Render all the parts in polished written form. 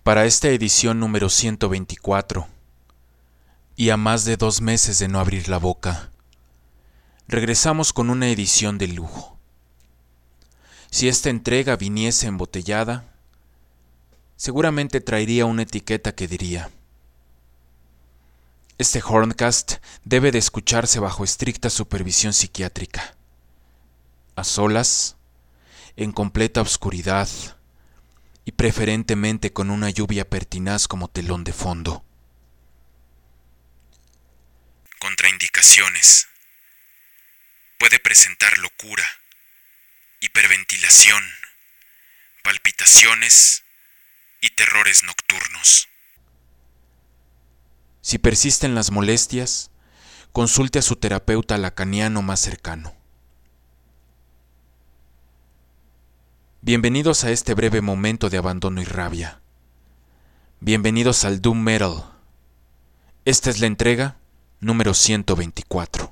Para esta edición número 124, y a más de 2 meses de no abrir la boca, regresamos con una edición de lujo. Si esta entrega viniese embotellada, seguramente traería una etiqueta que diría: este Horncast debe de escucharse bajo estricta supervisión psiquiátrica, a solas, en completa oscuridad y preferentemente con una lluvia pertinaz como telón de fondo. Contraindicaciones: puede presentar locura, hiperventilación, palpitaciones y terrores nocturnos. Si persisten las molestias, consulte a su terapeuta lacaniano más cercano. Bienvenidos a este breve momento de abandono y rabia. Bienvenidos al Doom Metal. Esta es la entrega número 124.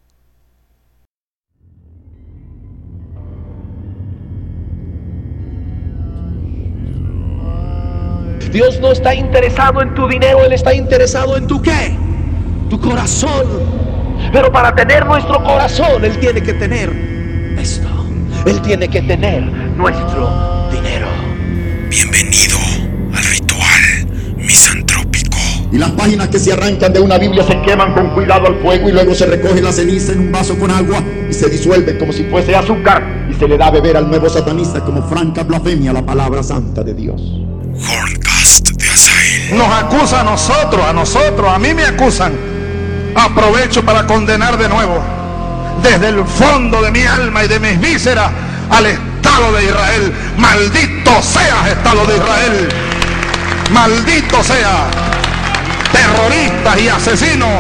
Dios no está interesado en tu dinero, Él está interesado en tu ¿qué? Tu corazón. Pero para tener nuestro corazón, Él tiene que tener esto. Él tiene que tener nuestro dinero. Bienvenido al ritual misantrópico. Y las páginas que se arrancan de una Biblia se queman con cuidado al fuego y luego se recoge la ceniza en un vaso con agua y se disuelve como si fuese azúcar y se le da a beber al nuevo satanista como franca blasfemia a la palabra santa de Dios. Horncast de Azael. Nos acusa a nosotros, a mí me acusan. Aprovecho para condenar de nuevo, desde el fondo de mi alma y de mis vísceras, al Estado de Israel. Maldito seas, Estado de Israel. Maldito sea, terroristas y asesinos.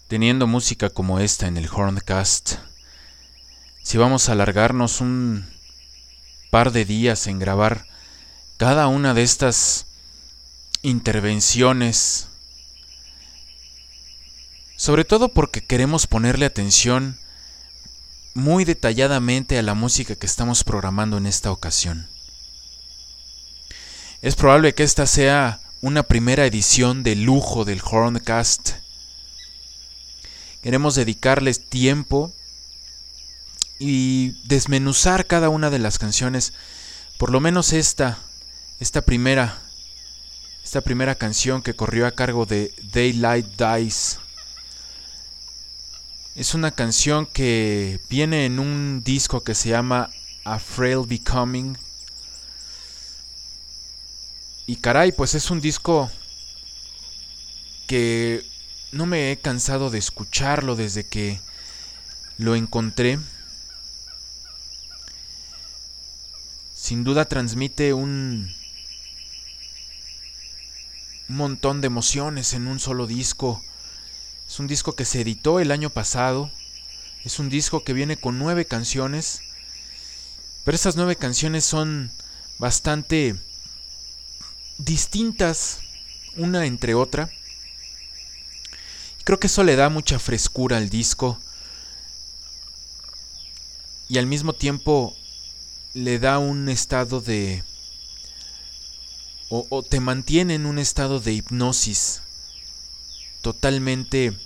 teniendo música como esta en el Horncast, si vamos a alargarnos un par de días en grabar cada una de estas intervenciones, sobre todo porque queremos ponerle atención muy detalladamente a la música que estamos programando en esta ocasión. Es probable que esta sea una primera edición de lujo del Horncast. Queremos dedicarles tiempo y desmenuzar cada una de las canciones, por lo menos esta primera canción que corrió a cargo de Daylight Dies. Es una canción que viene en un disco que se llama A Frail Becoming. Y caray, pues es un disco que no me he cansado de escucharlo desde que lo encontré. Sin duda transmite un montón de emociones en un solo disco. Es un disco que se editó el año pasado. Es un disco que viene con 9 canciones. Pero esas 9 canciones son bastante distintas una entre otra. Creo que eso le da mucha frescura al disco. Y al mismo tiempo le da un estado de... o te mantiene en un estado de hipnosis totalmente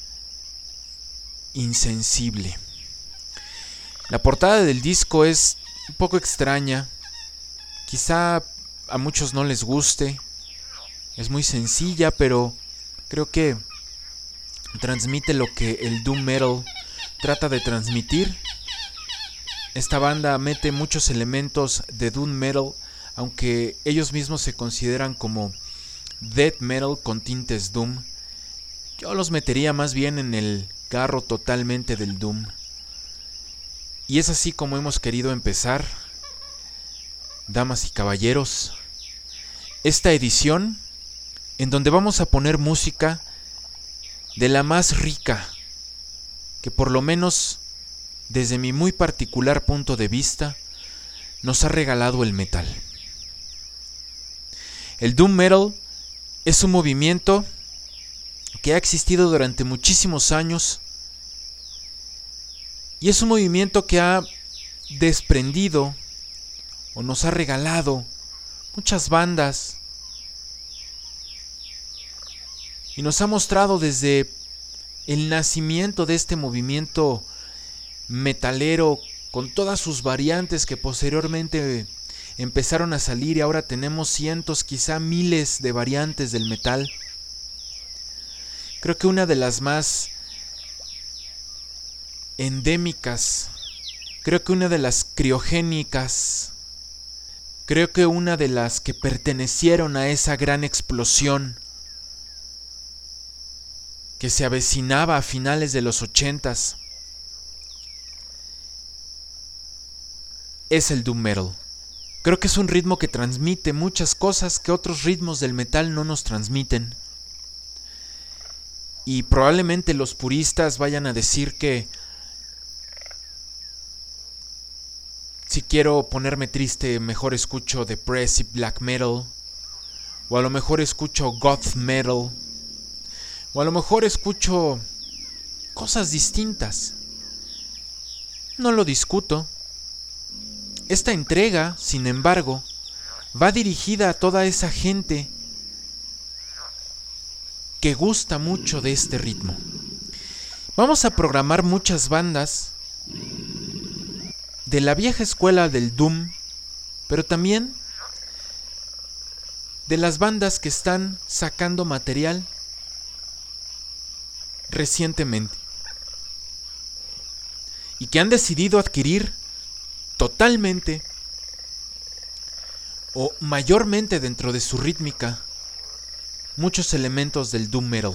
insensible. La portada del disco es un poco extraña. Quizá a muchos no les guste. Es muy sencilla, pero creo que transmite lo que el doom metal trata de transmitir. Esta banda mete muchos elementos de doom metal, aunque ellos mismos se consideran como death metal con tintes doom. Yo los metería más bien en el carro totalmente del doom. Y es así como hemos querido empezar, damas y caballeros, esta edición en donde vamos a poner música de la más rica, que por lo menos desde mi muy particular punto de vista nos ha regalado el metal. El doom metal es un movimiento que ha existido durante muchísimos años y es un movimiento que ha desprendido o nos ha regalado muchas bandas y nos ha mostrado desde el nacimiento de este movimiento metalero con todas sus variantes que posteriormente empezaron a salir y ahora tenemos cientos, quizá miles de variantes del metal. Creo que una de las más endémicas, creo que una de las criogénicas, creo que una de las que pertenecieron a esa gran explosión que se avecinaba a finales de los 80s, es el doom metal. Creo que es un ritmo que transmite muchas cosas que otros ritmos del metal no nos transmiten. Y probablemente los puristas vayan a decir que si quiero ponerme triste, mejor escucho depressive black metal, o a lo mejor escucho goth metal, o a lo mejor escucho cosas distintas. No lo discuto. Esta entrega, sin embargo, va dirigida a toda esa gente que gusta mucho de este ritmo. Vamos a programar muchas bandas de la vieja escuela del doom, pero también de las bandas que están sacando material recientemente y que han decidido adquirir totalmente o mayormente dentro de su rítmica muchos elementos del doom metal.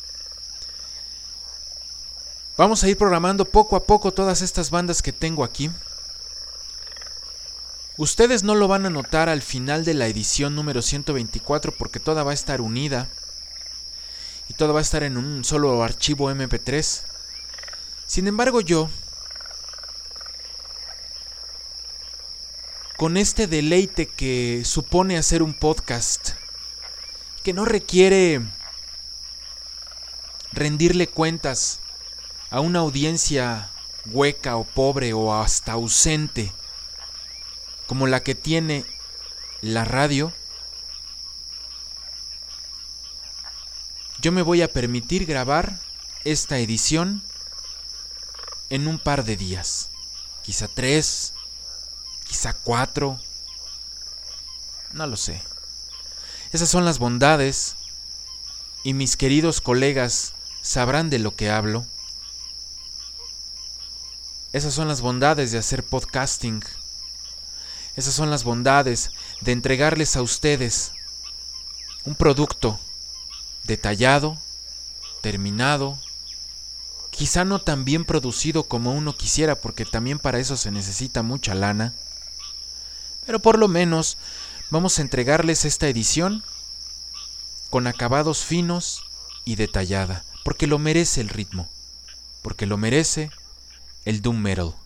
Vamos a ir programando poco a poco todas estas bandas que tengo aquí. Ustedes no lo van a notar al final de la edición número 124 porque toda va a estar unida. y todo va a estar en un solo archivo MP3. Sin embargo, yo, con este deleite que supone hacer un podcast, que no requiere rendirle cuentas a una audiencia hueca o pobre o hasta ausente, como la que tiene la radio, yo me voy a permitir grabar esta edición en un par de días, quizá 3, quizá 4, no lo sé. Esas son las bondades, y mis queridos colegas sabrán de lo que hablo. Esas son las bondades de hacer podcasting. Esas son las bondades de entregarles a ustedes un producto detallado, terminado, quizá no tan bien producido como uno quisiera, porque también para eso se necesita mucha lana, pero por lo menos vamos a entregarles esta edición con acabados finos y detallada, porque lo merece el ritmo, porque lo merece el doom metal.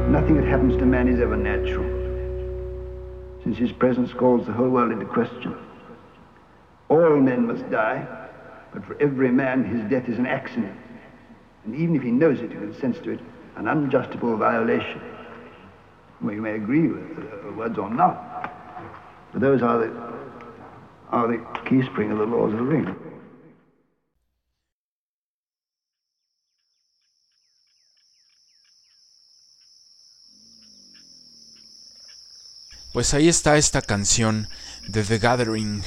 Nothing that happens to man is ever natural, since his presence calls the whole world into question. All men must die, but for every man his death is an accident, and even if he knows it, he consents to it, an unjustifiable violation. Well, you may agree with the words or not, but those are the key spring of the laws of the ring. Pues ahí está esta canción de The Gathering,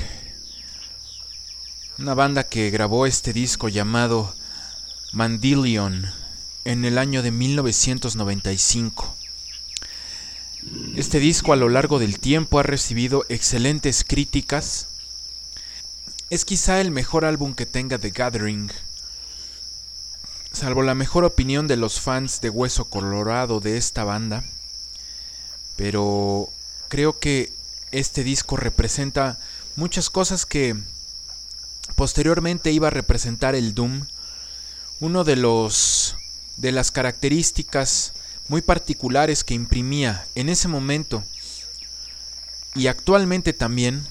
una banda que grabó este disco llamado Mandillion en el año de 1995. Este disco a lo largo del tiempo ha recibido excelentes críticas. Es quizá el mejor álbum que tenga The Gathering, salvo la mejor opinión de los fans de Hueso Colorado de esta banda, pero creo que este disco representa muchas cosas que posteriormente iba a representar el Doom. Uno de las características muy particulares que imprimía en ese momento y actualmente también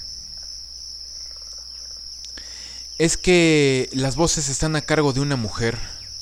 es que las voces están a cargo de una mujer.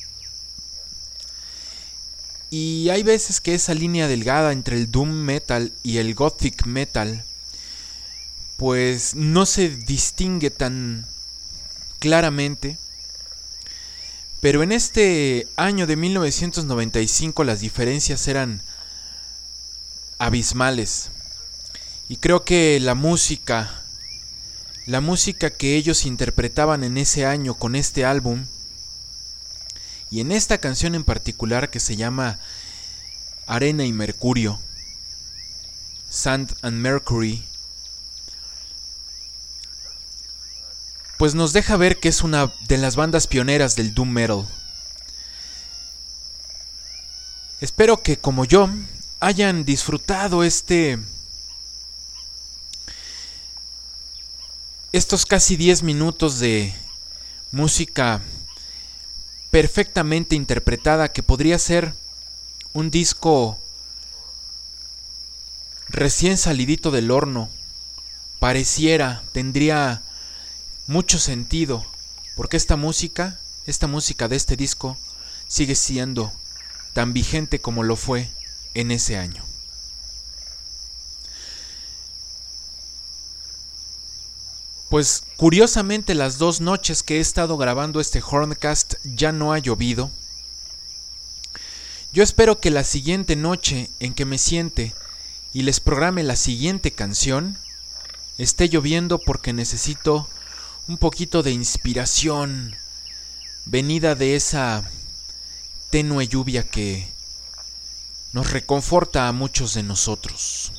Y hay veces que esa línea delgada entre el doom metal y el gothic metal pues no se distingue tan claramente. Pero en este año de 1995 las diferencias eran abismales. Y creo que la música que ellos interpretaban en ese año con este álbum, y en esta canción en particular que se llama Arena y Mercurio, Sand and Mercury, pues nos deja ver que es una de las bandas pioneras del doom metal. Espero que como yo hayan disfrutado estos casi 10 minutos de música perfectamente interpretada, que podría ser un disco recién salidito del horno. Tendría mucho sentido, porque esta música de este disco sigue siendo tan vigente como lo fue en ese año. Pues curiosamente las 2 noches que he estado grabando este Horncast ya no ha llovido. Yo espero que la siguiente noche en que me siente y les programe la siguiente canción esté lloviendo, porque necesito un poquito de inspiración venida de esa tenue lluvia que nos reconforta a muchos de nosotros.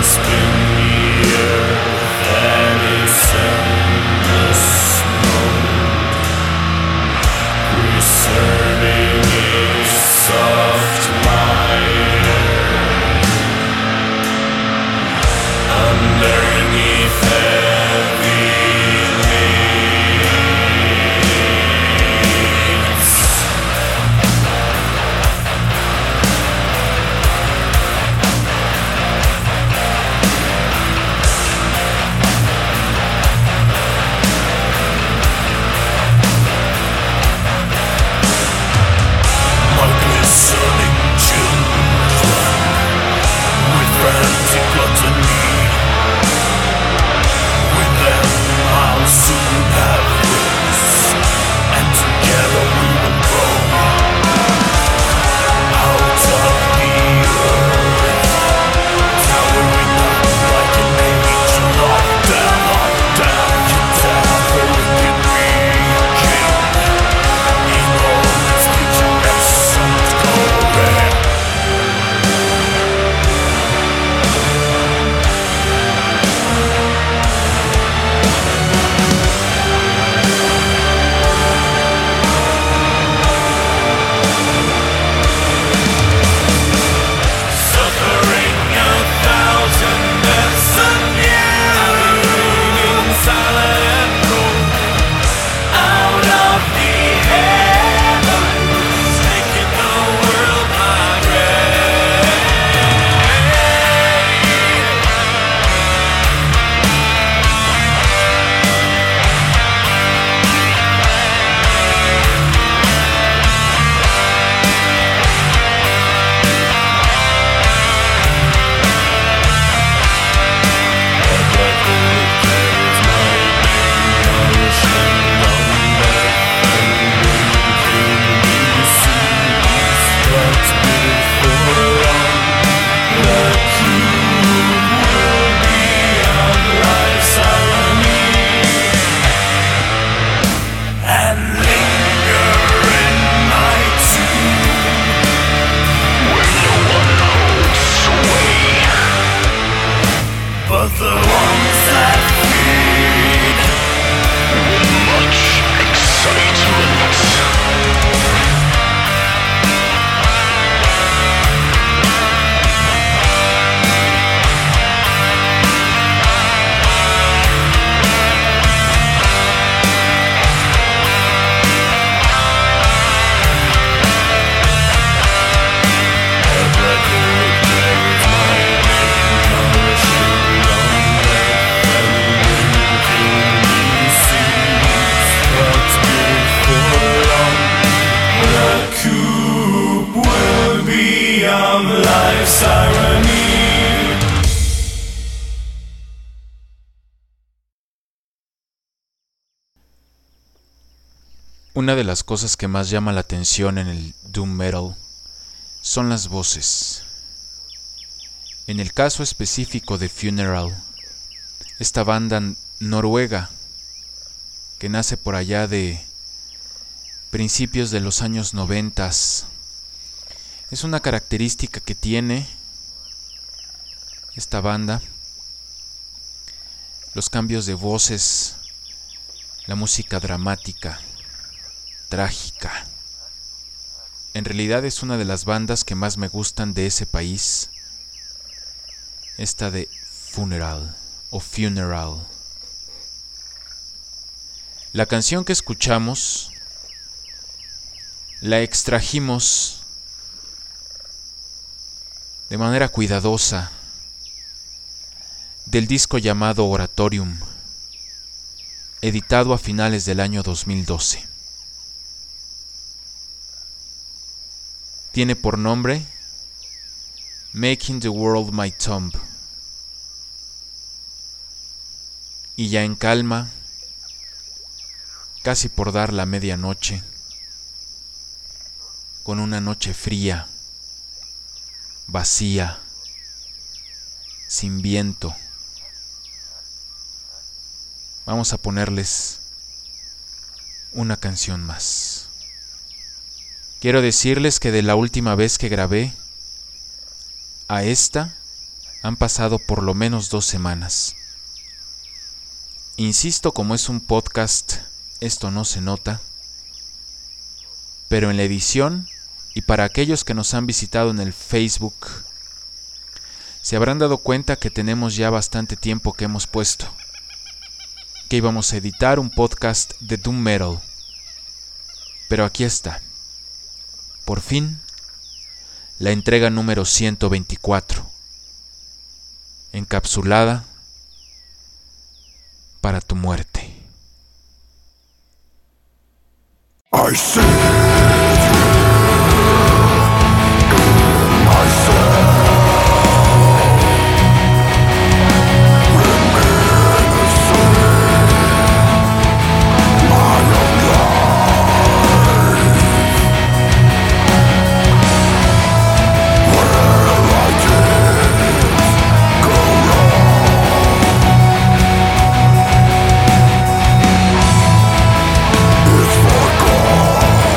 Una de las cosas que más llama la atención en el doom metal son las voces. En el caso específico de Funeral, esta banda noruega que nace por allá de principios de los años 90, es una característica que tiene esta banda: los cambios de voces, la música dramática, trágica. En realidad es una de las bandas que más me gustan de ese país, esta de Funeral o Funeral. La canción que escuchamos la extrajimos de manera cuidadosa del disco llamado Oratorium, editado a finales del año 2012. Tiene por nombre Making the World My Tomb. Y ya en calma, casi por dar la medianoche, con una noche fría, vacía, sin viento, vamos a ponerles una canción más. Quiero decirles que de la última vez que grabé a esta, Han pasado por lo menos 2 semanas. Insisto, como es un podcast, esto no se nota, pero en la edición, y para aquellos que nos han visitado en el Facebook, se habrán dado cuenta que tenemos ya bastante tiempo que hemos puesto que íbamos a editar un podcast de Doom Metal. Pero aquí está, por fin, la entrega número 124, encapsulada para tu muerte. I see it's for God.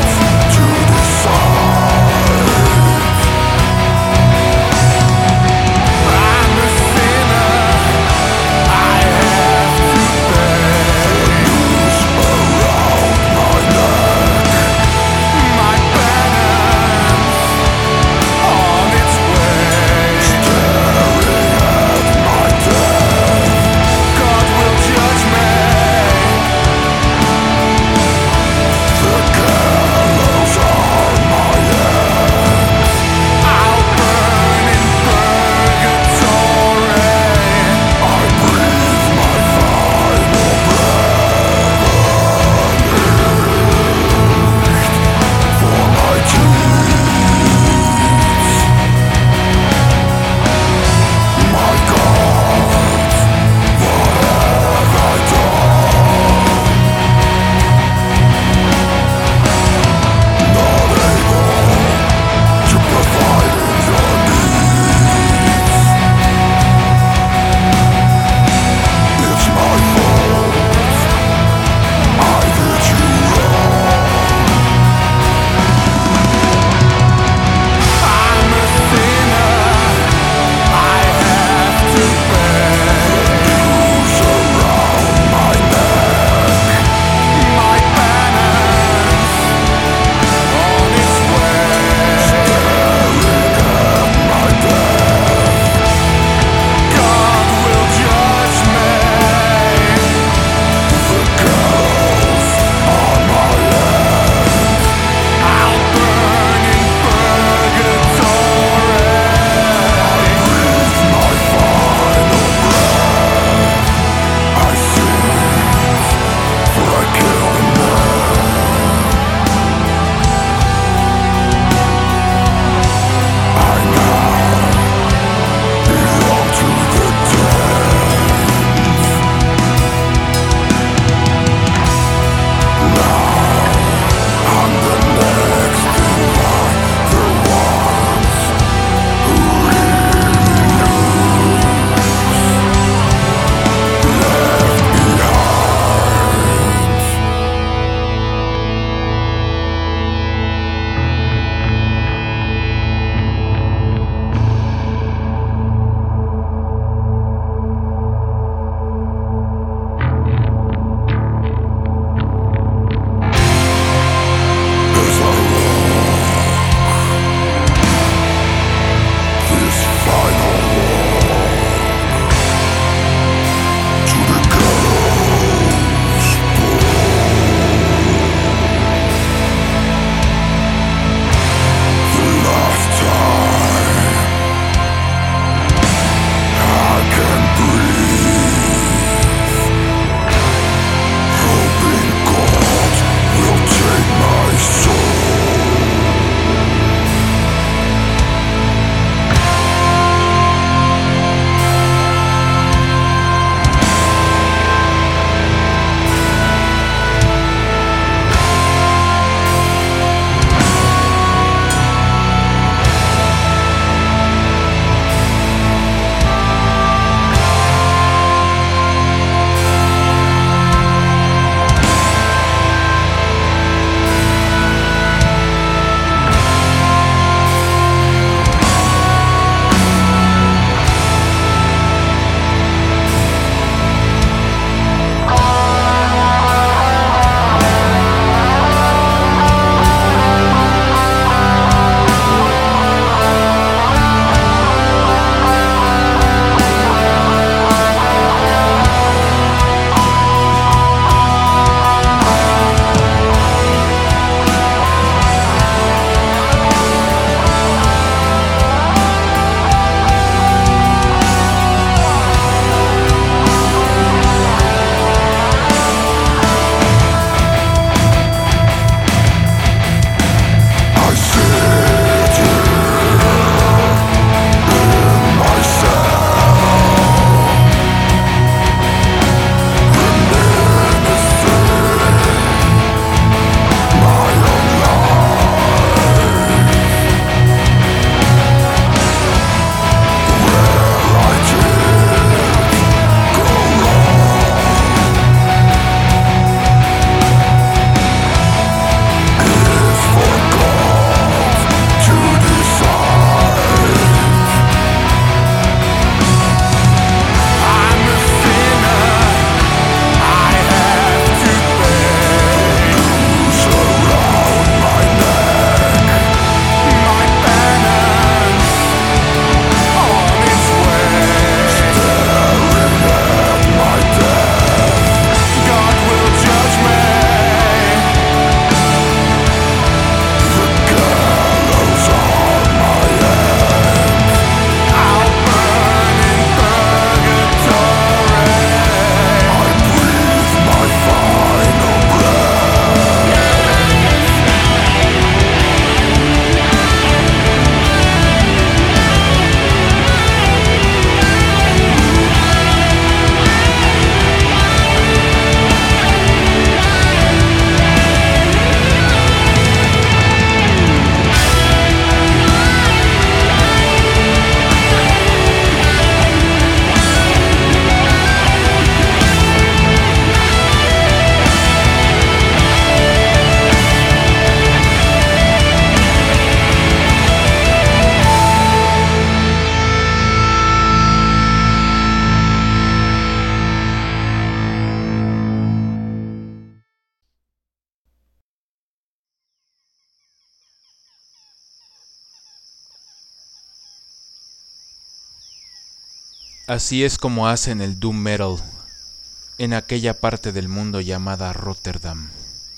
Así es como hacen el doom metal en aquella parte del mundo llamada Rotterdam,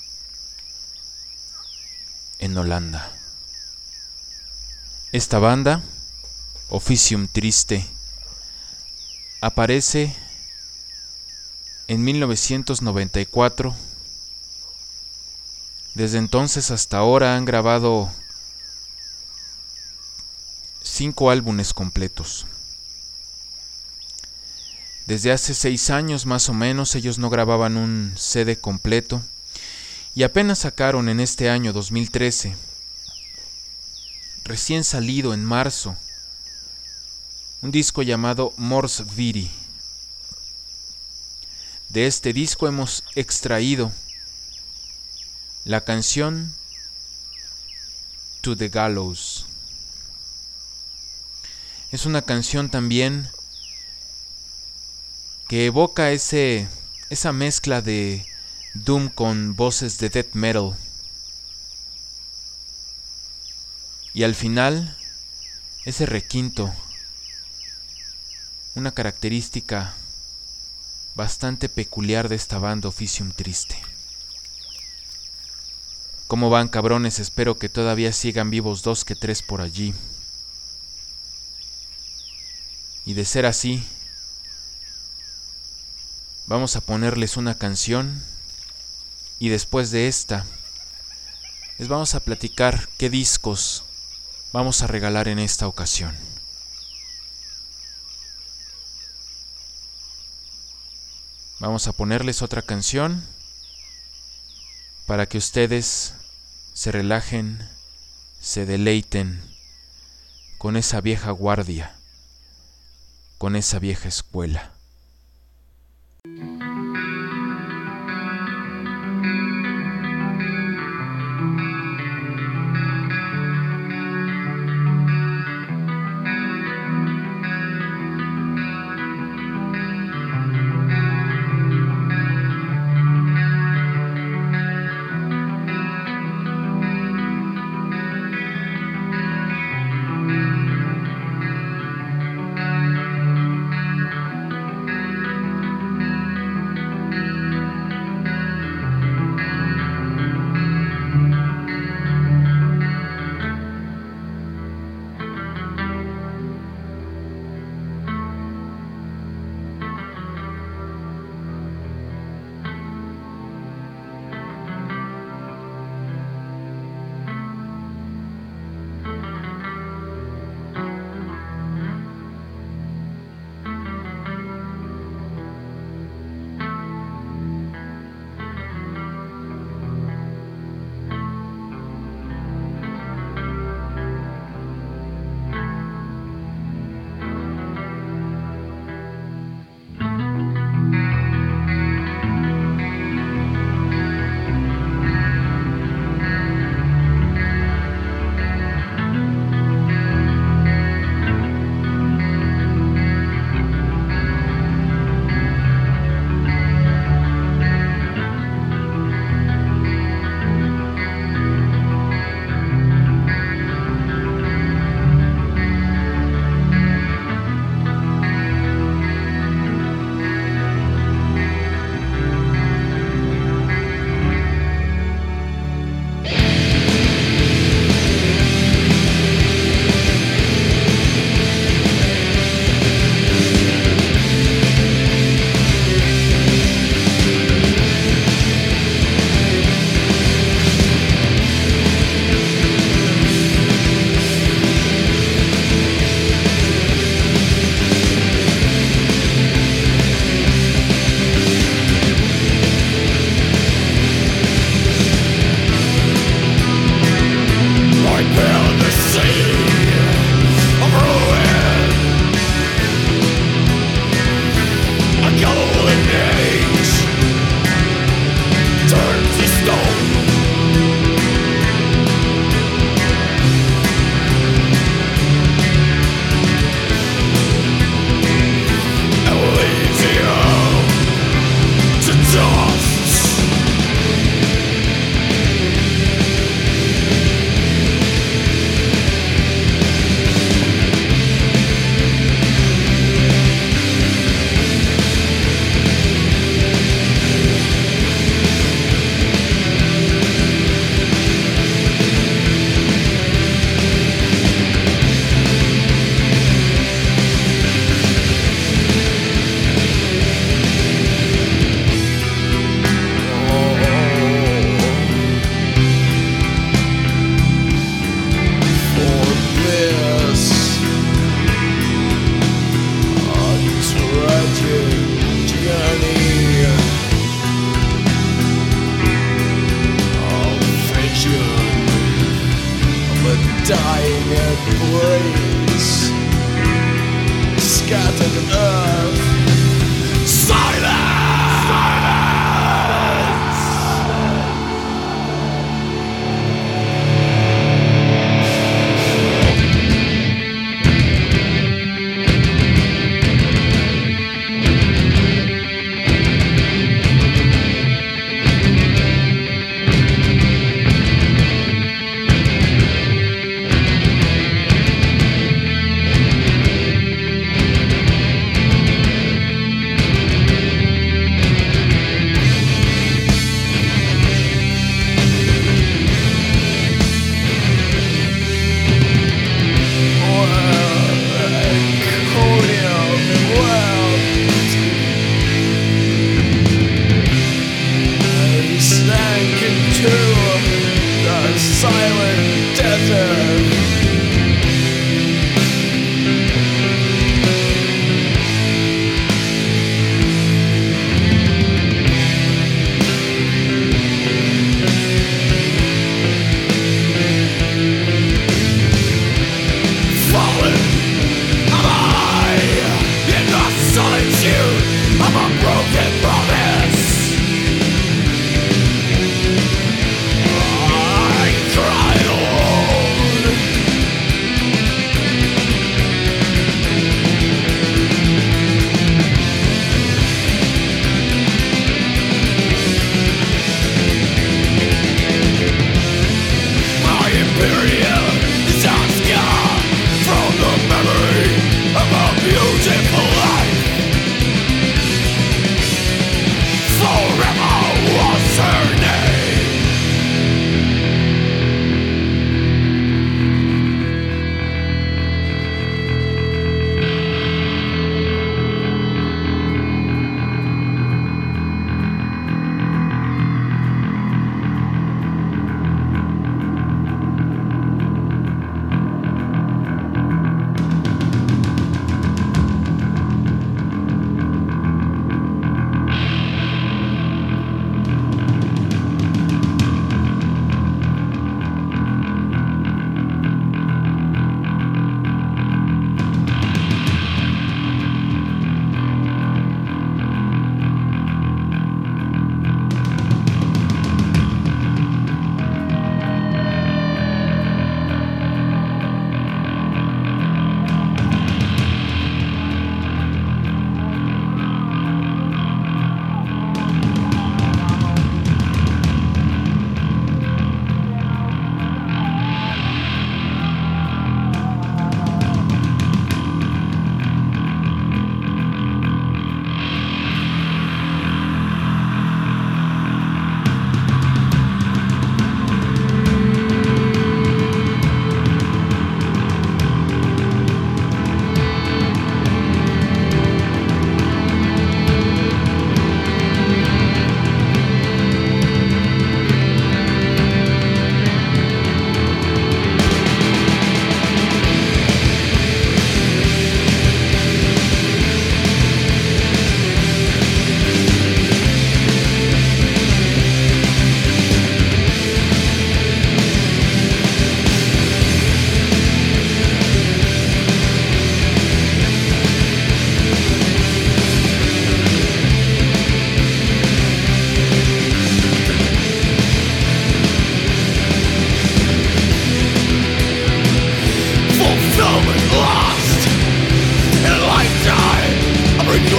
en Holanda. Esta banda, Officium Triste, aparece en 1994. Desde entonces hasta ahora han grabado 5 álbumes completos. Desde hace 6 años más o menos ellos no grababan un CD completo y apenas sacaron en este año 2013, recién salido en marzo, un disco llamado Mors Viri. De este disco hemos extraído la canción To the Gallows. Es una canción también que evoca esa mezcla de doom con voces de death metal. Y al final, ese requinto, una característica bastante peculiar de esta banda Officium Triste. ¿Cómo van, cabrones? Espero que todavía sigan vivos 2 que 3 por allí. Y de ser así, vamos a ponerles una canción y después de esta les vamos a platicar qué discos vamos a regalar en esta ocasión. Vamos a ponerles otra canción para que ustedes se relajen, se deleiten con esa vieja guardia, con esa vieja escuela.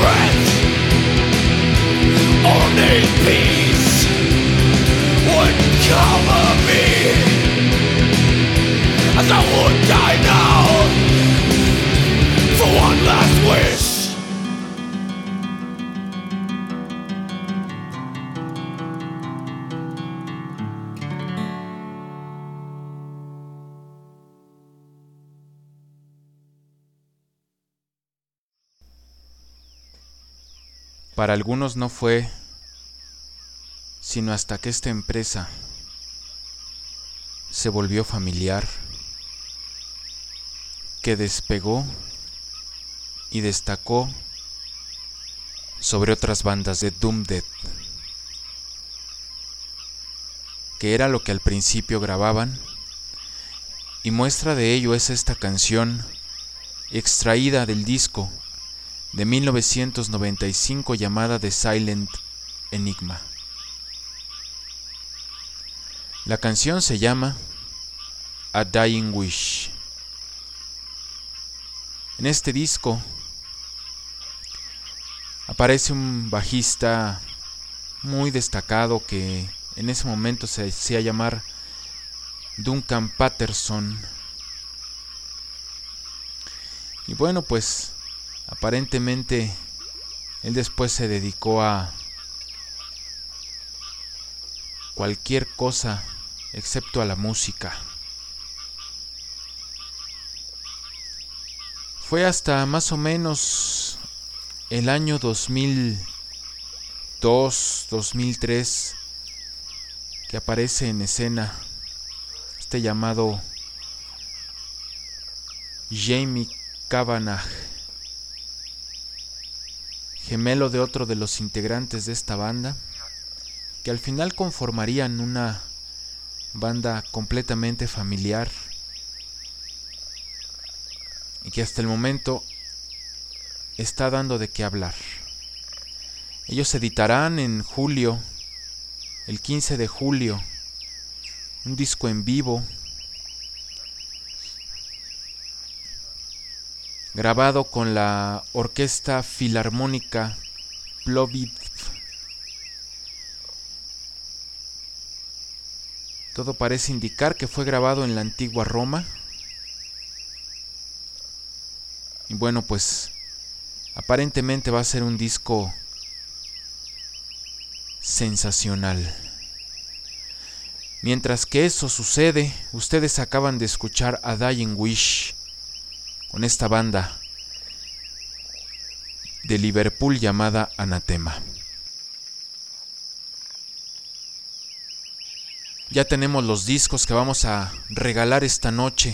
breath. Only peace would cover me, as I would die now for one last wish. Para algunos no fue sino hasta que esta empresa se volvió familiar, que despegó y destacó sobre otras bandas de Doom Death, que era lo que al principio grababan, y muestra de ello es esta canción extraída del disco de 1995 llamada The Silent Enigma. La canción se llama A Dying Wish. En este disco aparece un bajista muy destacado que en ese momento se hacía llamar Duncan Patterson. Y bueno, pues aparentemente él después se dedicó a cualquier cosa excepto a la música. Fue hasta más o menos el año 2002, 2003 que aparece en escena este llamado Jamie Cavanagh, gemelo de otro de los integrantes de esta banda, que al final conformarían una banda completamente familiar y que hasta el momento está dando de qué hablar. Ellos editarán en julio, el 15 de julio, un disco en vivo grabado con la Orquesta Filarmónica Plovdiv. Todo parece indicar que fue grabado en la antigua Roma. Y bueno, pues aparentemente va a ser un disco sensacional. Mientras que eso sucede, ustedes acaban de escuchar A Dying Wish con esta banda de Liverpool llamada Anathema. Ya tenemos los discos que vamos a regalar esta noche.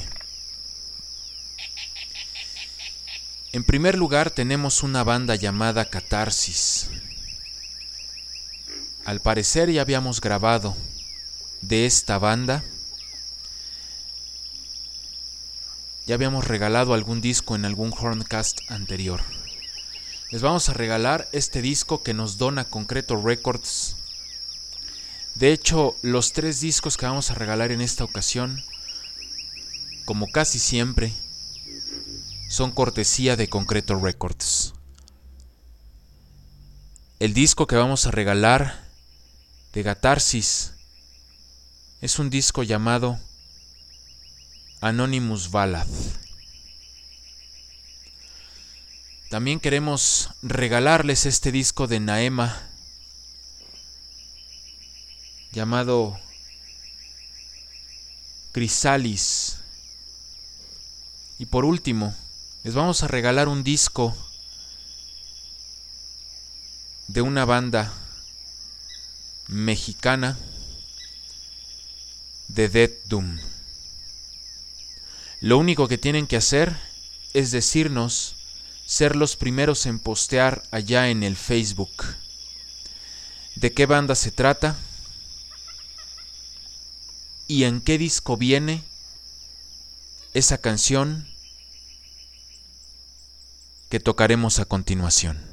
En primer lugar tenemos una banda llamada Catarsis. Al parecer ya habíamos grabado de esta banda. Ya habíamos regalado algún disco en algún Horncast anterior. Les vamos a regalar este disco que nos dona Concreto Records. De hecho, los 3 discos que vamos a regalar en esta ocasión, como casi siempre, son cortesía de Concreto Records. El disco que vamos a regalar de Catarsis es un disco llamado Anonymous Ballad. También queremos regalarles este disco de Naema llamado Chrysalis. Y por último, les vamos a regalar un disco de una banda mexicana de Death Doom. Lo único que tienen que hacer es decirnos, ser los primeros en postear allá en el Facebook de qué banda se trata y en qué disco viene esa canción que tocaremos a continuación.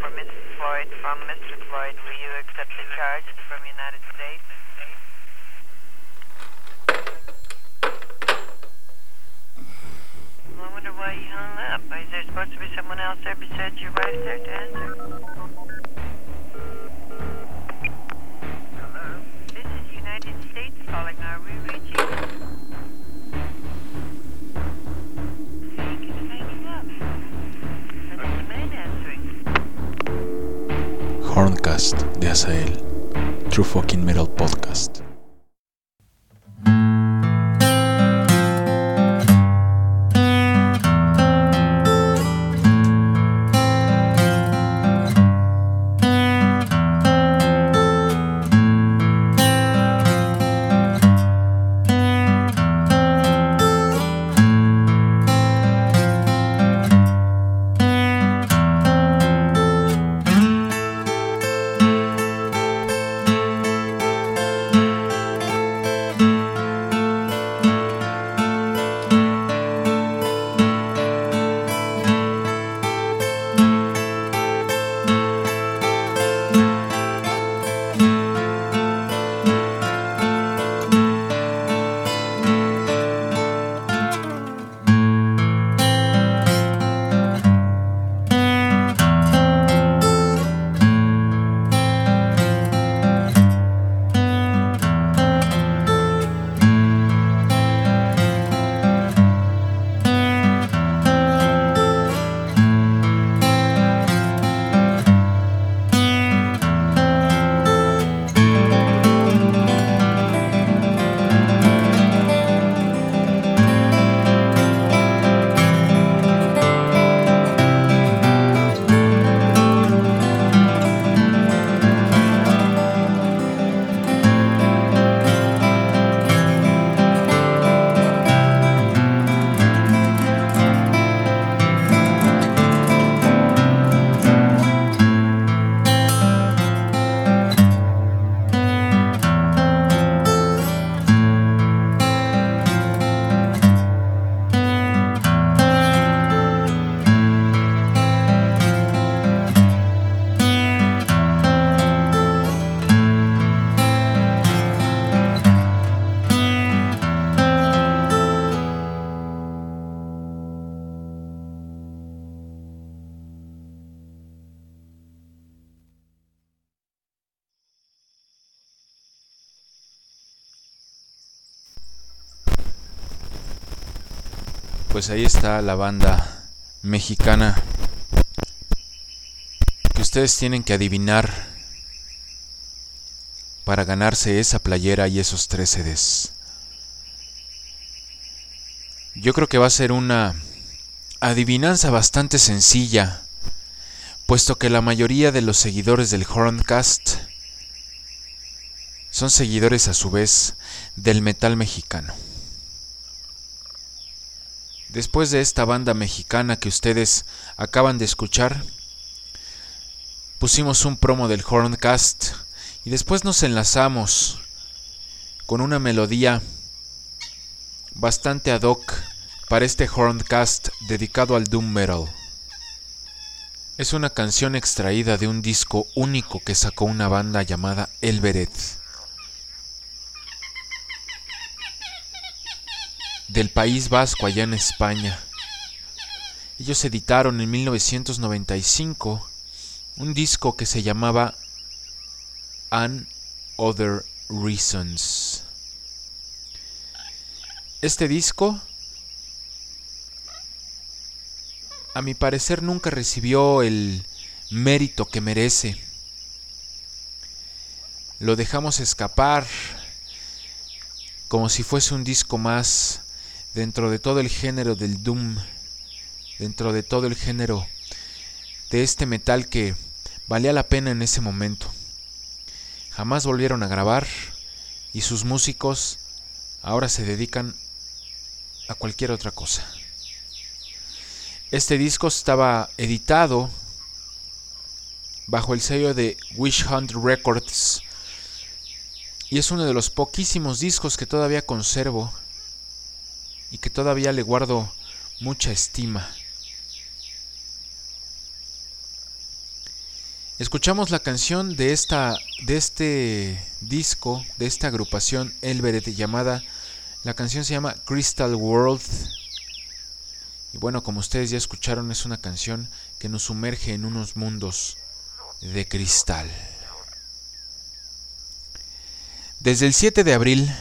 for Mrs. Floyd from Mr. Floyd. Will you accept the charge from United States? Well, I wonder why you hung up. Is there supposed to be someone else there besides your wife there to answer? Hello? This is United States calling. Are we reaching? Hanging up. That's the man answering. Horncast de Azael, True Fucking Metal Podcast. Pues ahí está la banda mexicana que ustedes tienen que adivinar para ganarse esa playera y esos 3 CDs. Yo creo que va a ser una adivinanza bastante sencilla, puesto que la mayoría de los seguidores del Horncast son seguidores a su vez del metal mexicano. Después de esta banda mexicana que ustedes acaban de escuchar, pusimos un promo del Horncast y después nos enlazamos con una melodía bastante ad hoc para este Horncast dedicado al Doom Metal. Es una canción extraída de un disco único que sacó una banda llamada El Beret, del País Vasco, allá en España. Ellos editaron en 1995 un disco que se llamaba And Other Reasons. Este disco, a mi parecer, nunca recibió el mérito que merece. Lo dejamos escapar como si fuese un disco más dentro de todo el género del Doom, dentro de todo el género de este metal que valía la pena en ese momento. Jamás volvieron a grabar y sus músicos ahora se dedican a cualquier otra cosa. Este disco estaba editado bajo el sello de Witch Hunt Records y es uno de los poquísimos discos que todavía conservo y que todavía le guardo mucha estima. Escuchamos la canción de este disco, de esta agrupación Elbereth, la canción se llama Crystal World. Y bueno, como ustedes ya escucharon, es una canción que nos sumerge en unos mundos de cristal. Desde el 7 de abril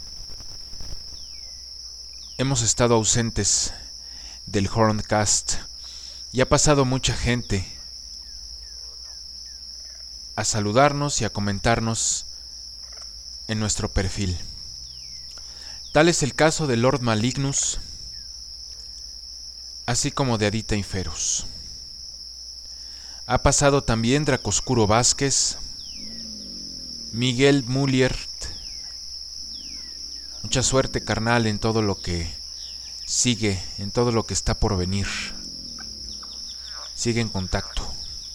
hemos estado ausentes del Horncast y ha pasado mucha gente a saludarnos y a comentarnos en nuestro perfil. Tal es el caso de Lord Malignus, así como de Adita Inferus. Ha pasado también Dracoscuro Vázquez, Miguel Muliert. Mucha suerte, carnal, en todo lo que sigue, en todo lo que está por venir. Sigue en contacto.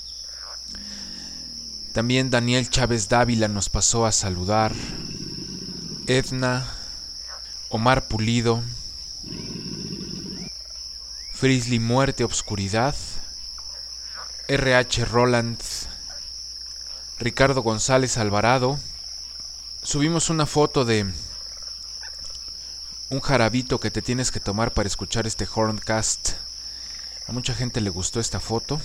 También Daniel Chávez Dávila nos pasó a saludar. Edna, Omar Pulido, Frisley Muerte Obscuridad, RH Roland, Ricardo González Alvarado. Subimos una foto de un jarabito que te tienes que tomar para escuchar este Horncast. A mucha gente le gustó esta foto.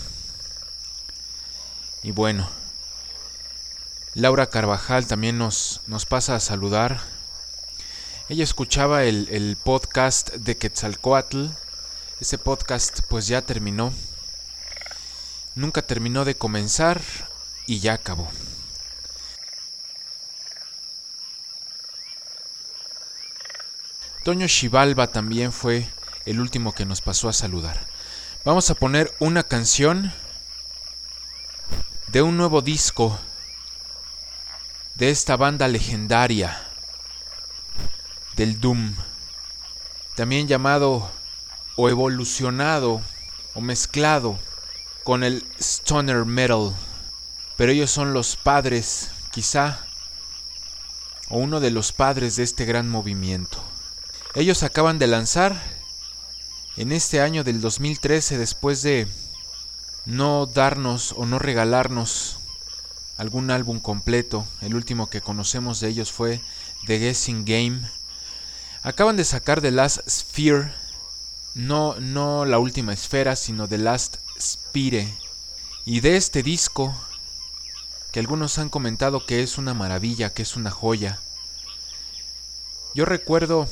Y bueno, Laura Carvajal también nos pasa a saludar. Ella escuchaba el podcast de Quetzalcóatl. Ese podcast pues ya terminó. Nunca terminó de comenzar y ya acabó. Toño Xibalba también fue el último que nos pasó a saludar. Vamos a poner una canción de un nuevo disco de esta banda legendaria del Doom, también llamado o evolucionado o mezclado con el Stoner Metal, pero ellos son los padres, quizá, o uno de los padres de este gran movimiento. Ellos acaban de lanzar en este año del 2013, después de no darnos o no regalarnos algún álbum completo. El último que conocemos de ellos fue The Guessing Game. Acaban de sacar The Last Sphere, no la última esfera, sino The Last Spire. Y de este disco, que algunos han comentado que es una maravilla, que es una joya, yo recuerdo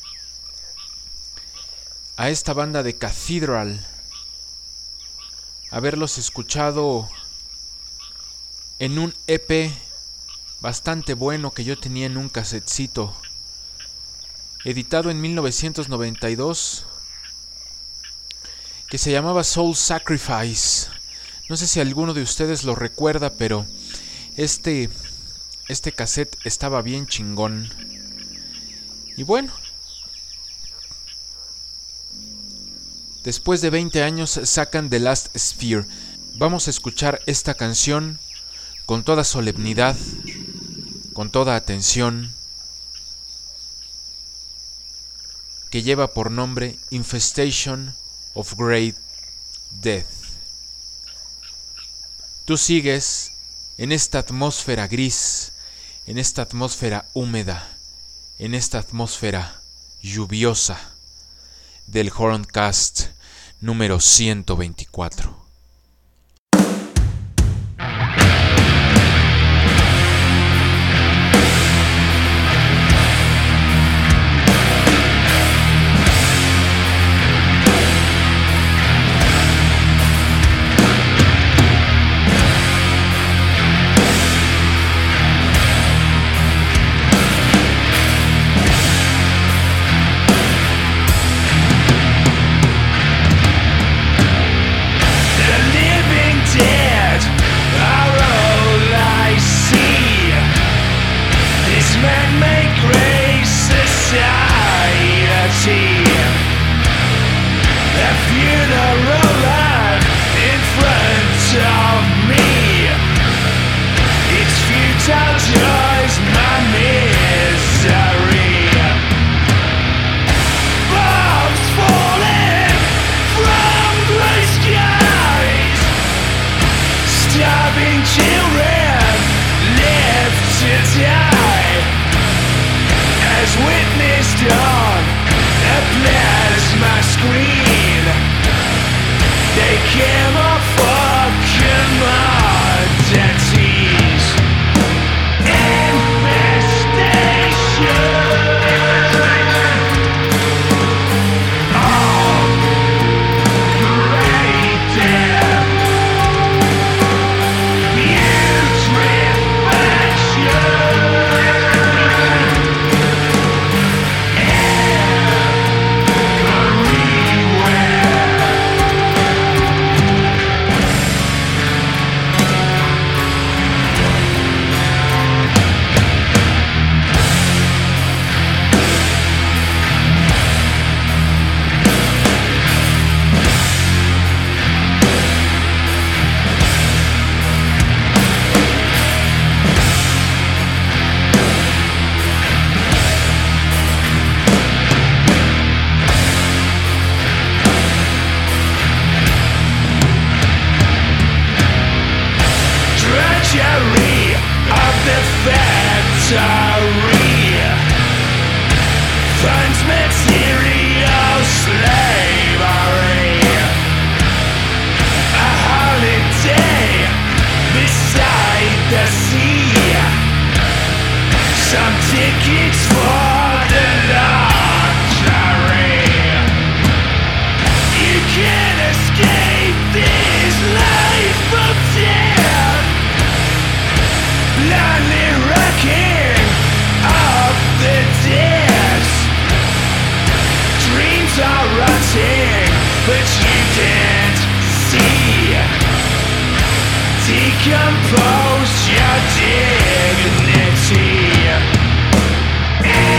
a esta banda de Cathedral haberlos escuchado en un EP bastante bueno que yo tenía en un casetcito, editado en 1992, que se llamaba Soul Sacrifice. No sé si alguno de ustedes lo recuerda, pero este cassette estaba bien chingón. Y bueno, después de 20 años sacan The Last Sphere. Vamos a escuchar esta canción con toda solemnidad, con toda atención, que lleva por nombre Infestation of Great Death. Tú sigues en esta atmósfera gris, en esta atmósfera húmeda, en esta atmósfera lluviosa del Horncast número 124. Down luxury finds material slavery, a holiday beside the sea, some tickets for the luxury. You can't escape this life of death, blindly rocking up the depths. Dreams are rotting, but you can't see. Decompose your dignity.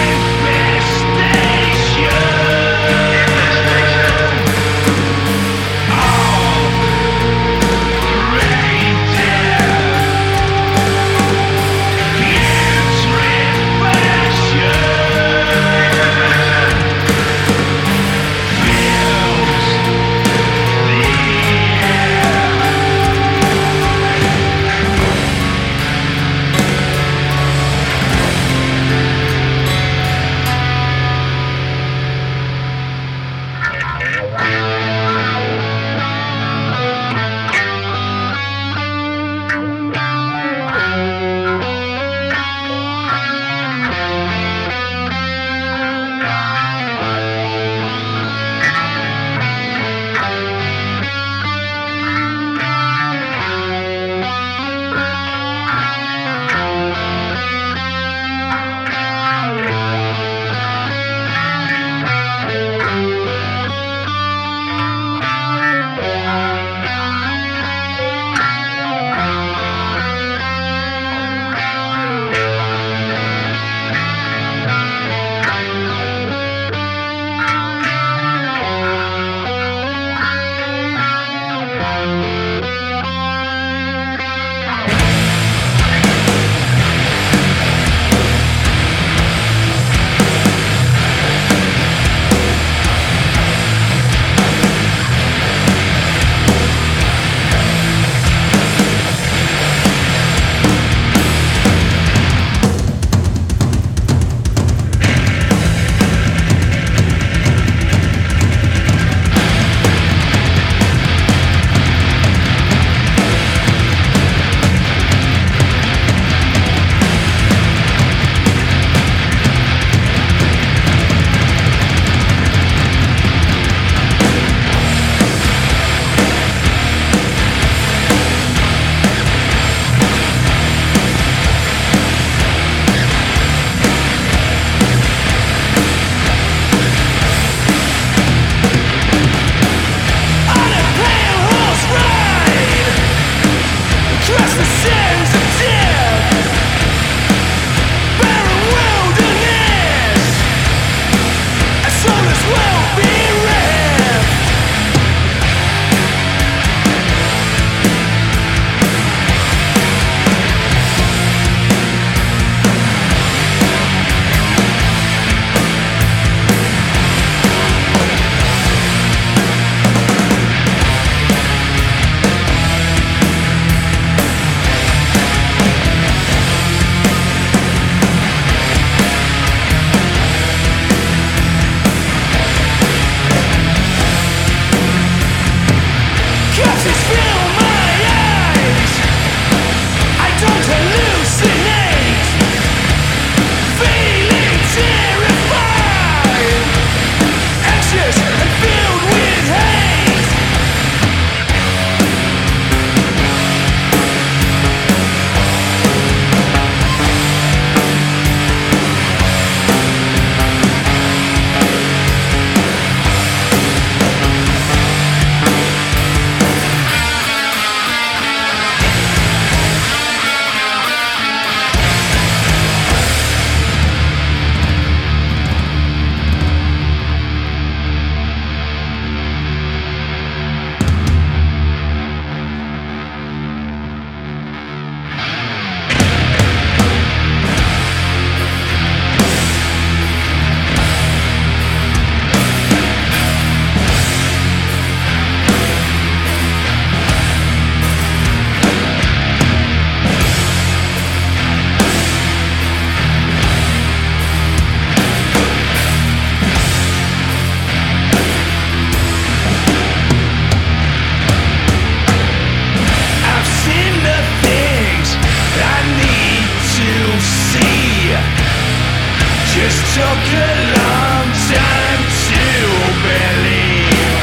Just took a long time to believe.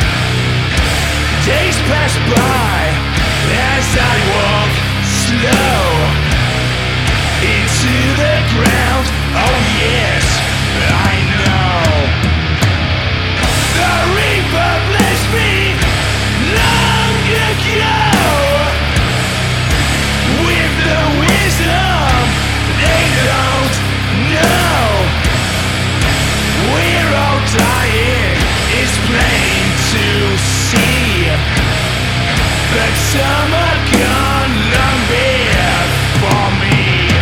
Days pass by as I walk slow into the ground. Oh yes, I know. The Reaper blessed me long ago with the wisdom they don't know. We're all dying, it's plain to see, but some are gone long before me.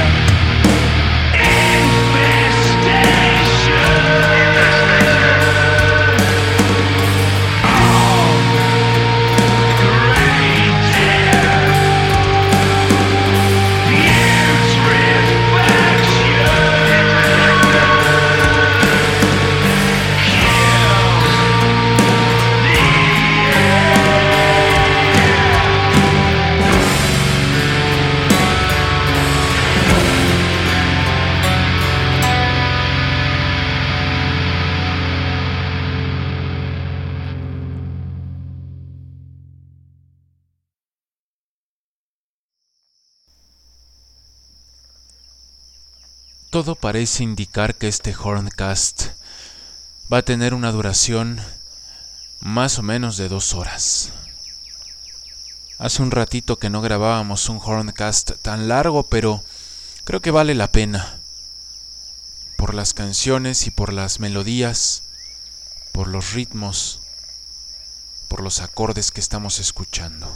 Todo parece indicar que este Horncast va a tener una duración más o menos de 2 horas. Hace un ratito que no grabábamos un Horncast tan largo, pero creo que vale la pena. Por las canciones y por las melodías, por los ritmos, por los acordes que estamos escuchando.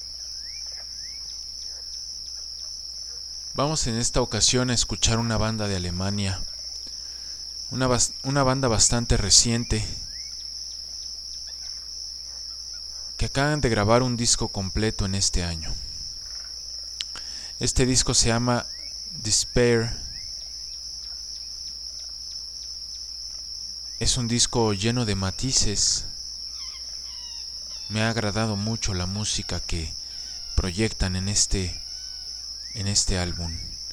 Vamos en esta ocasión a escuchar una banda de Alemania, una banda bastante reciente, que acaban de grabar un disco completo en este año. Este disco se llama Despair. Es un disco lleno de matices. Me ha agradado mucho la música que proyectan en este álbum.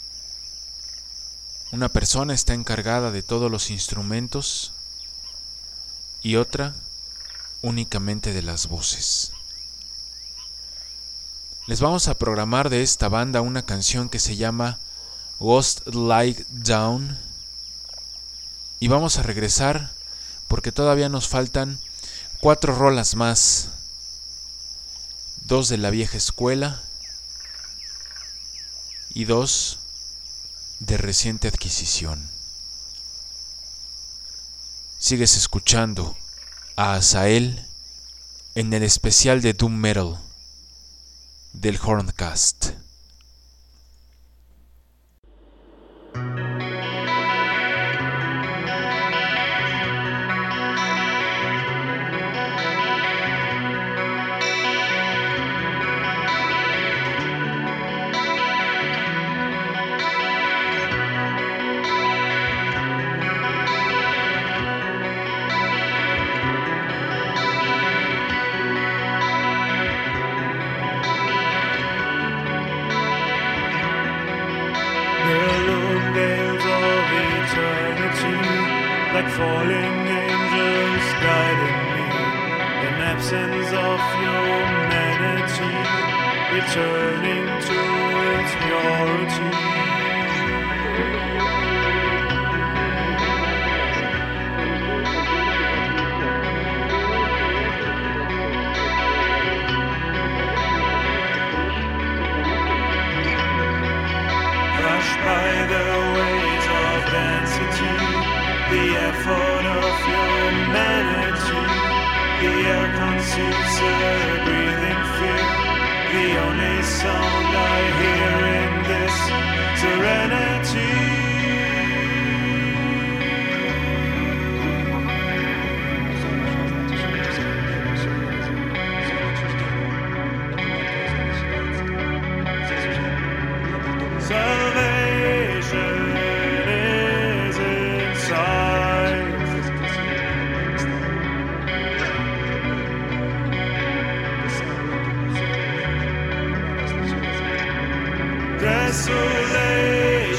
Una persona está encargada de todos los instrumentos y otra únicamente de las voces. Les vamos a programar de esta banda una canción que se llama Ghost Light Down y vamos a regresar porque todavía nos faltan 4 rolas más, 2 de la vieja escuela y 2 de reciente adquisición. Sigues escuchando a Azael en el especial de Doom Metal del Horncast. Like falling angels guiding me, in absence of humanity, returning to its purity. Crushed by the waves of density, the effort of humanity, the air conceives a breathing fear. The only sound I hear in this serenity. Salvation is inside. Desolation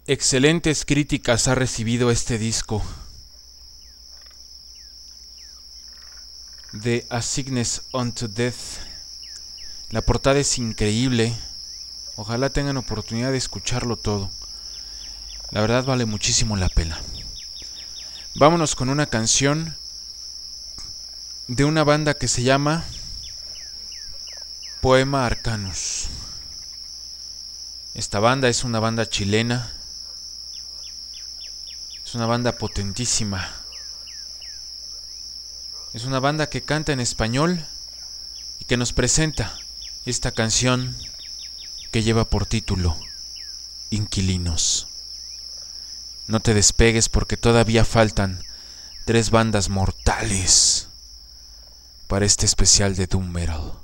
Excelentes críticas ha recibido este disco de A Sickness Unto Death. La portada es increíble. Ojalá tengan oportunidad de escucharlo todo. La verdad vale muchísimo la pena. Vámonos con una canción de una banda que se llama Poema Arcanus. Esta banda es una banda chilena. Es una banda potentísima. Es una banda que canta en español y que nos presenta esta canción que lleva por título Inquilinos. No te despegues porque todavía faltan 3 bandas mortales para este especial de Doom Metal.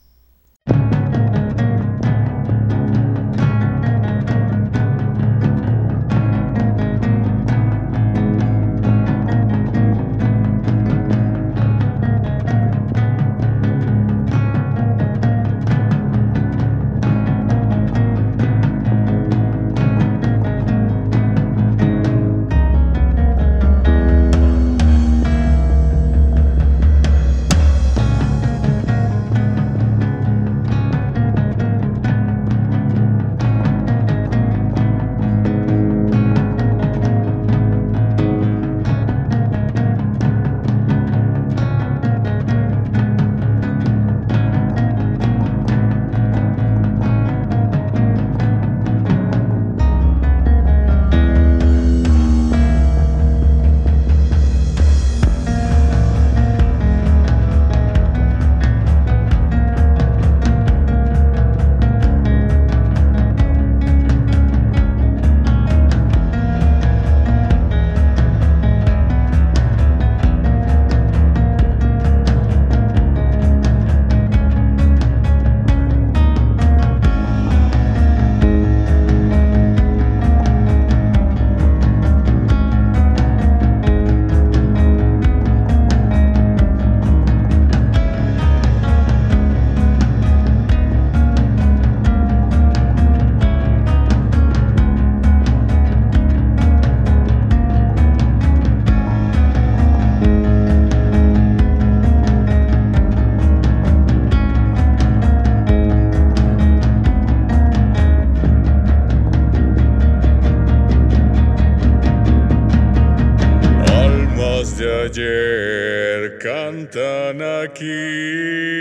Ayer cantan aquí.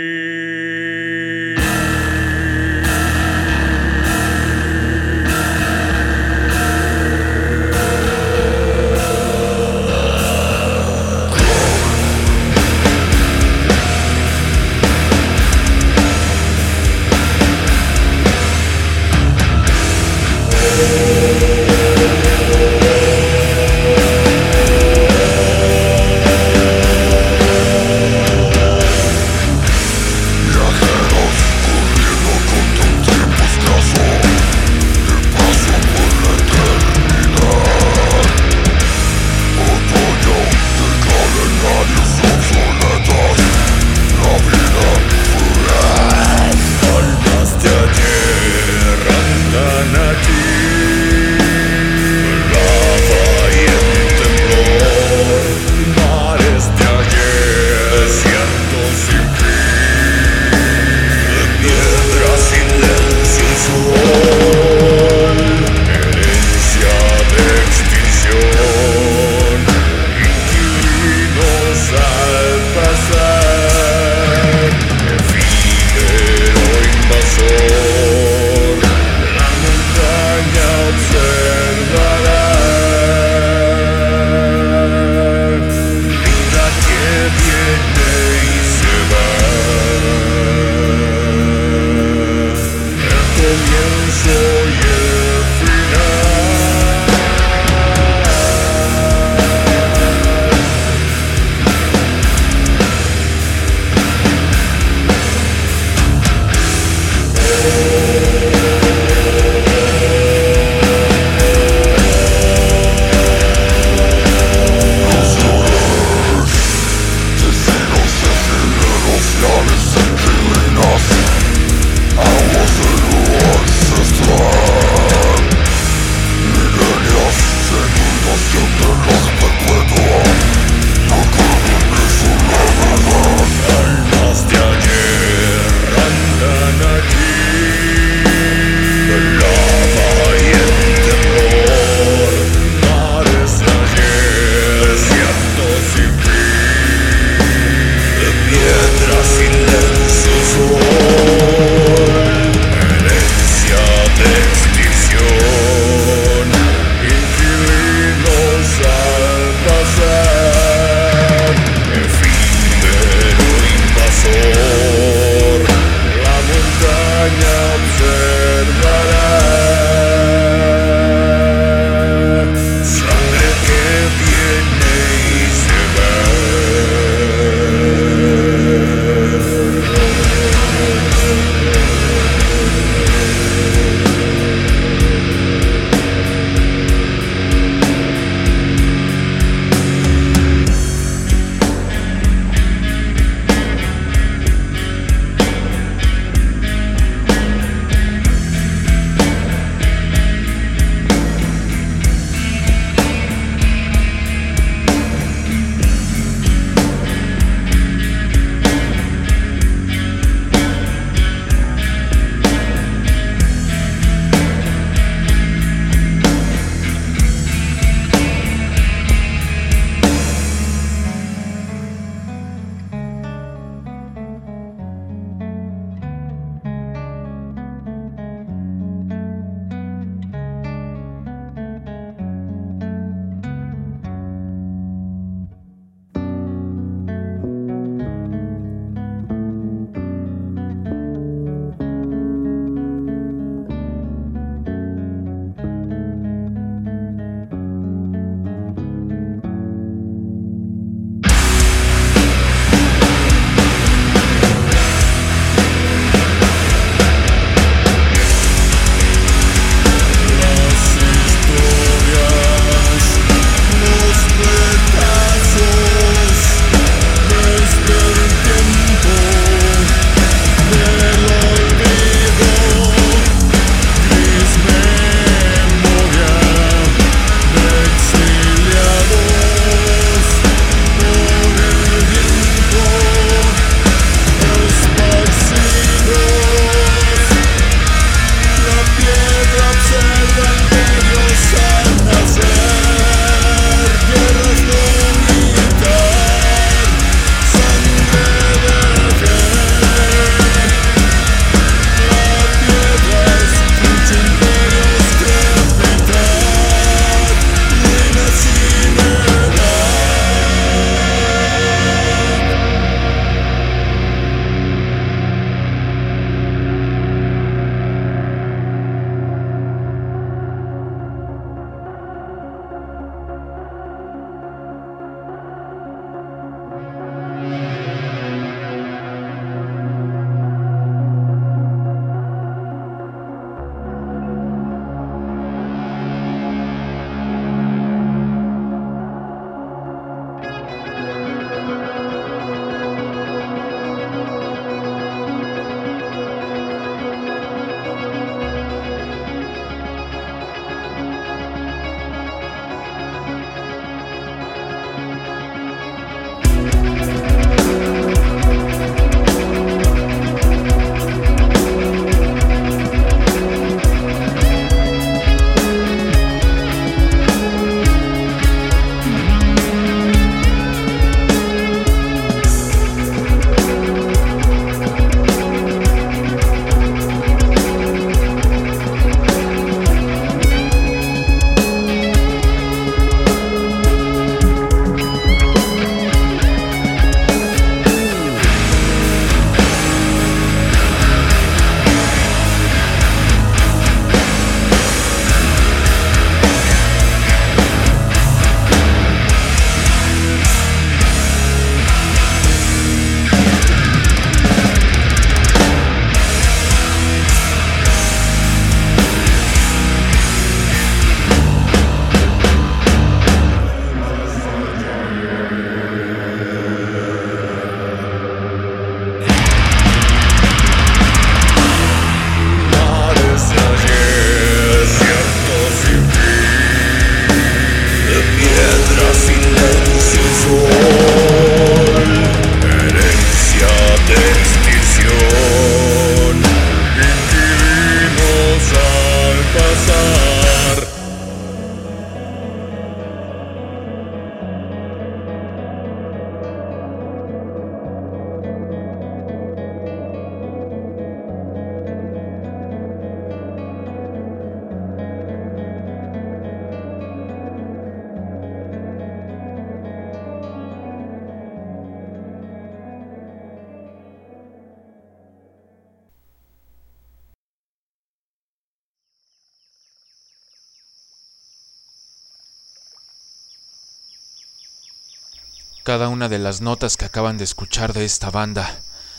cada una de las notas que acaban de escuchar de esta banda.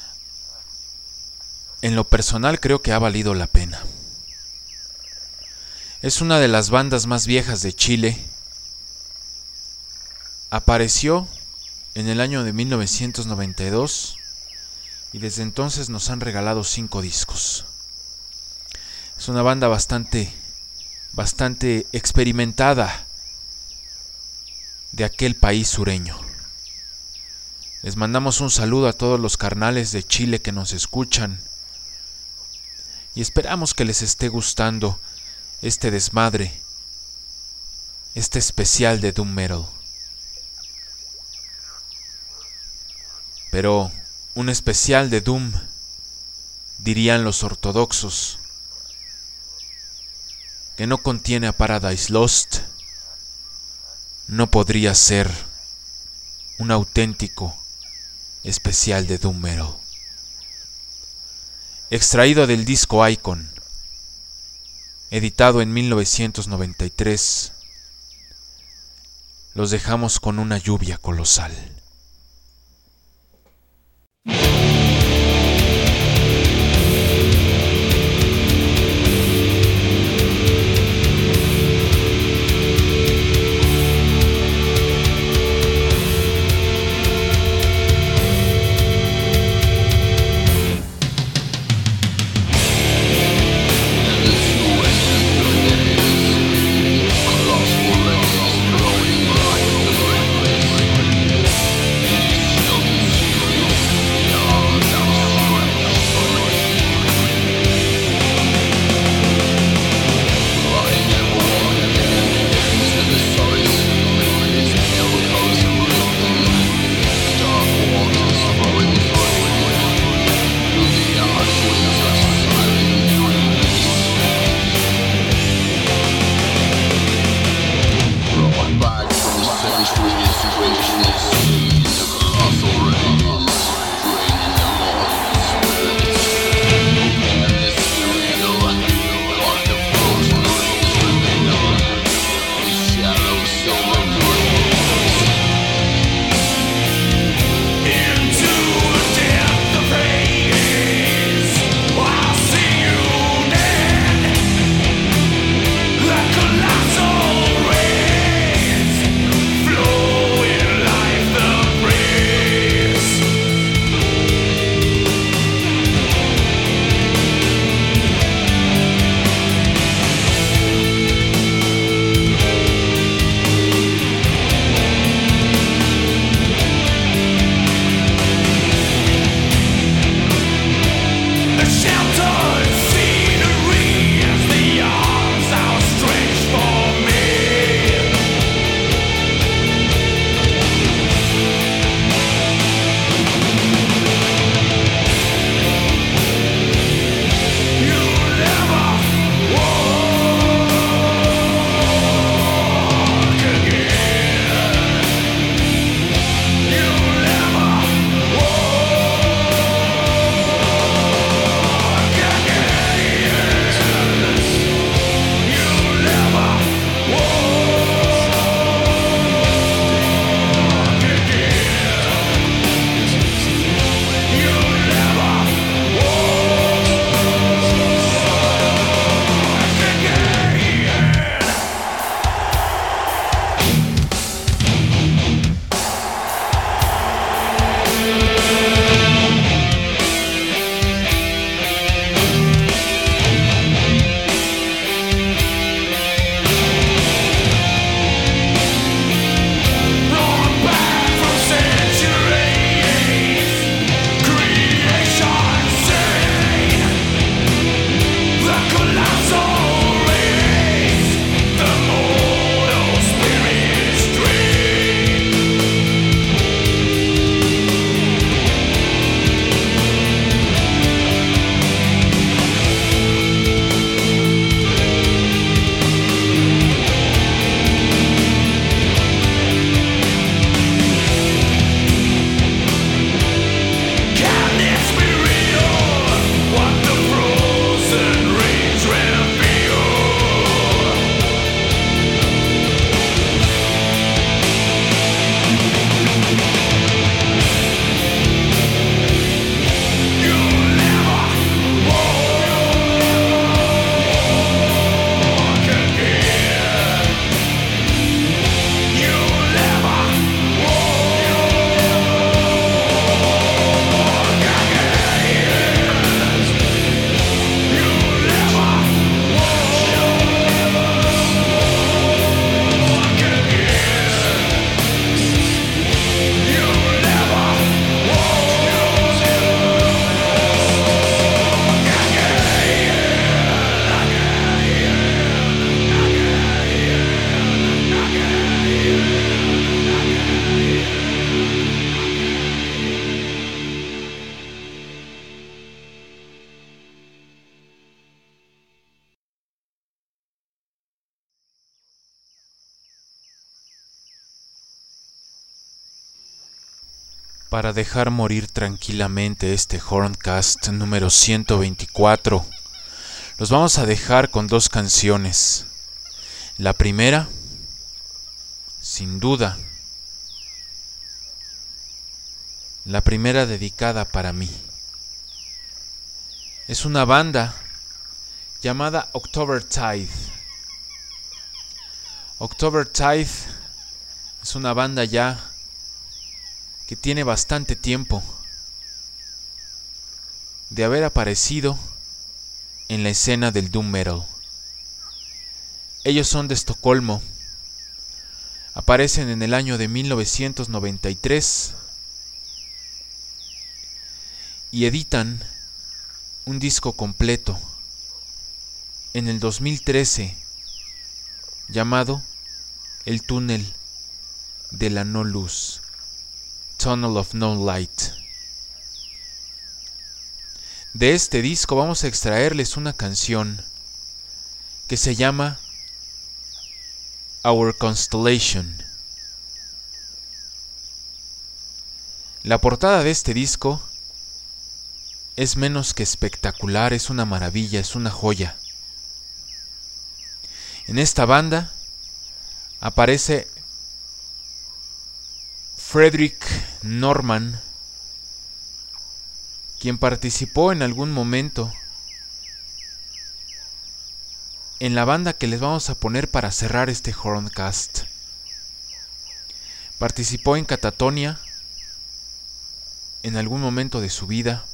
En lo personal creo que ha valido la pena. Es una de las bandas más viejas de Chile. Apareció en el año de 1992 y desde entonces nos han regalado 5 discos. Es una banda bastante experimentada de aquel país sureño. Les mandamos un saludo a todos los carnales de Chile que nos escuchan y esperamos que les esté gustando este desmadre, este especial de Doom Metal. Pero un especial de Doom, dirían los ortodoxos, que no contiene a Paradise Lost, no podría ser un auténtico especial de Doom Metal. Extraído del disco Icon, editado en 1993, los dejamos con una lluvia colosal. Colossal rays, flowing life the para dejar morir tranquilamente este Horncast número 124. Los vamos a dejar con dos canciones. La primera, sin duda, la primera dedicada para mí. Es una banda llamada Octobertide. Octobertide es una banda ya que tiene bastante tiempo de haber aparecido en la escena del doom metal. Ellos son de Estocolmo, aparecen en el año de 1993 y editan un disco completo en el 2013 llamado El túnel de la no luz, Tunnel of No Light. De este disco vamos a extraerles una canción que se llama Our Constellation. La portada de este disco es menos que espectacular, es una maravilla, es una joya. En esta banda aparece Fredrik Norman, quien participó en algún momento en la banda que les vamos a poner para cerrar este Horncast. Participó en Catatonia en algún momento de su vida,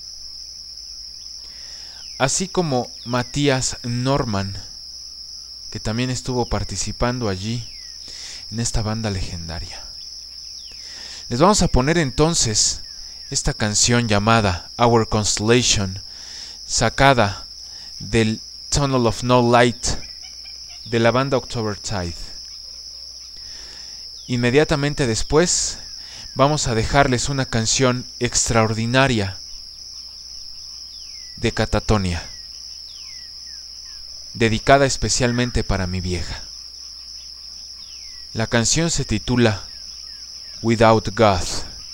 así como Matías Norman, que también estuvo participando allí en esta banda legendaria. Les vamos a poner entonces esta canción llamada Our Constellation, sacada del Tunnel of No Light de la banda Octobertide. Inmediatamente después vamos a dejarles una canción extraordinaria de Catatonia, dedicada especialmente para mi vieja. La canción se titula Without God.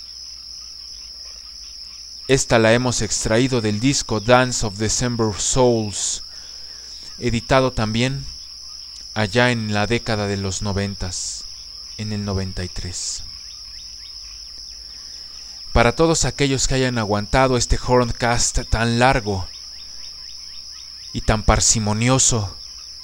Esta la hemos extraído del disco Dance of December Souls, editado también allá en la década de los 90s, en el 93. Para todos aquellos que hayan aguantado este Horncast tan largo y tan parsimonioso,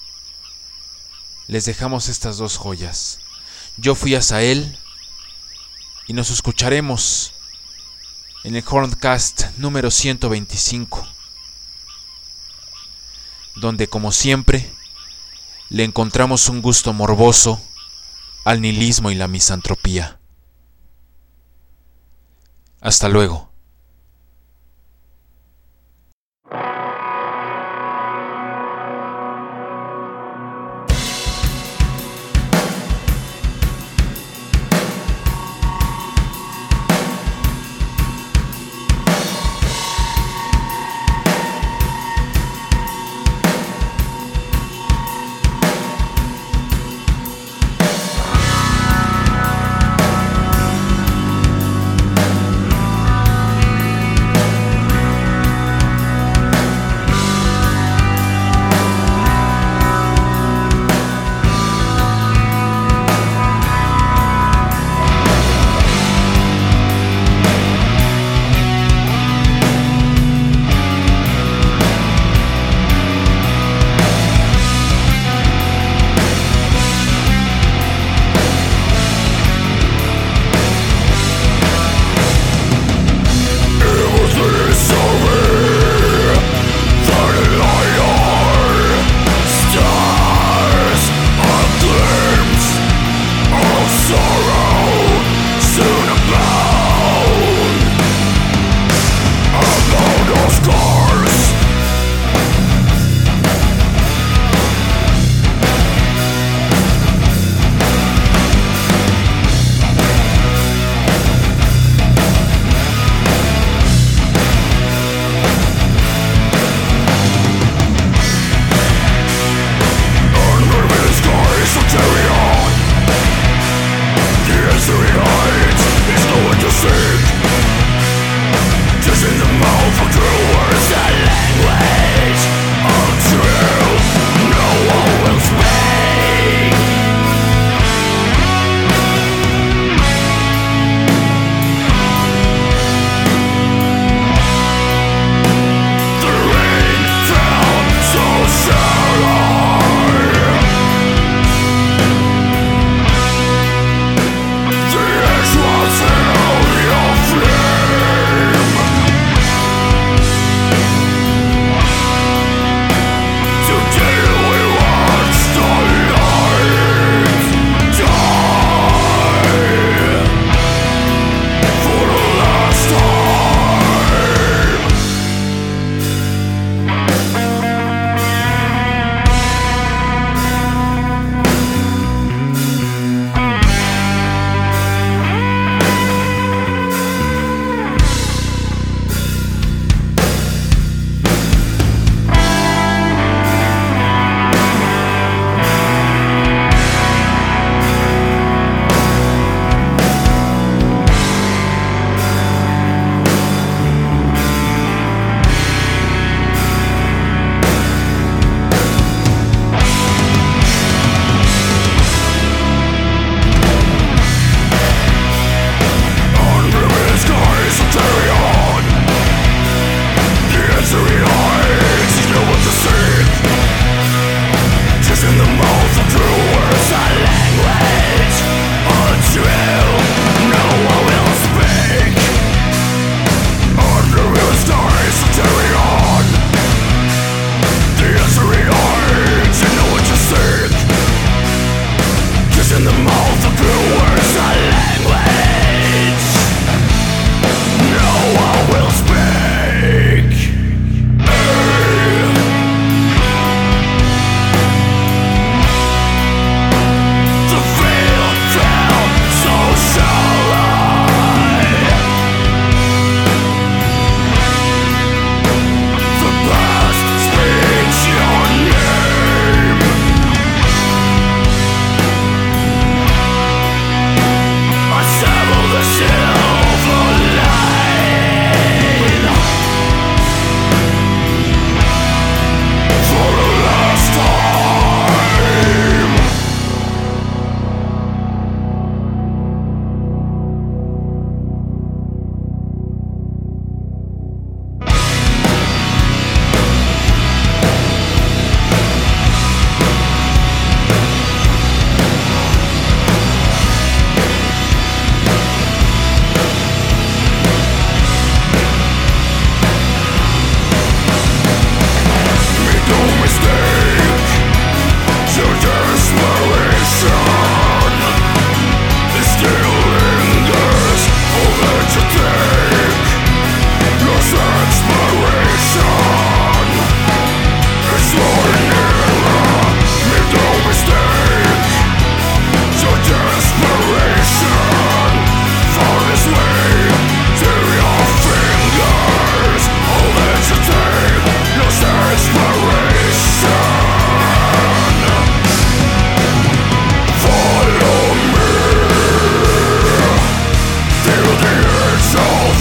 les dejamos estas dos joyas. Yo fui Asael y nos escucharemos en el Horncast número 125, donde como siempre le encontramos un gusto morboso al nihilismo y la misantropía. Hasta luego.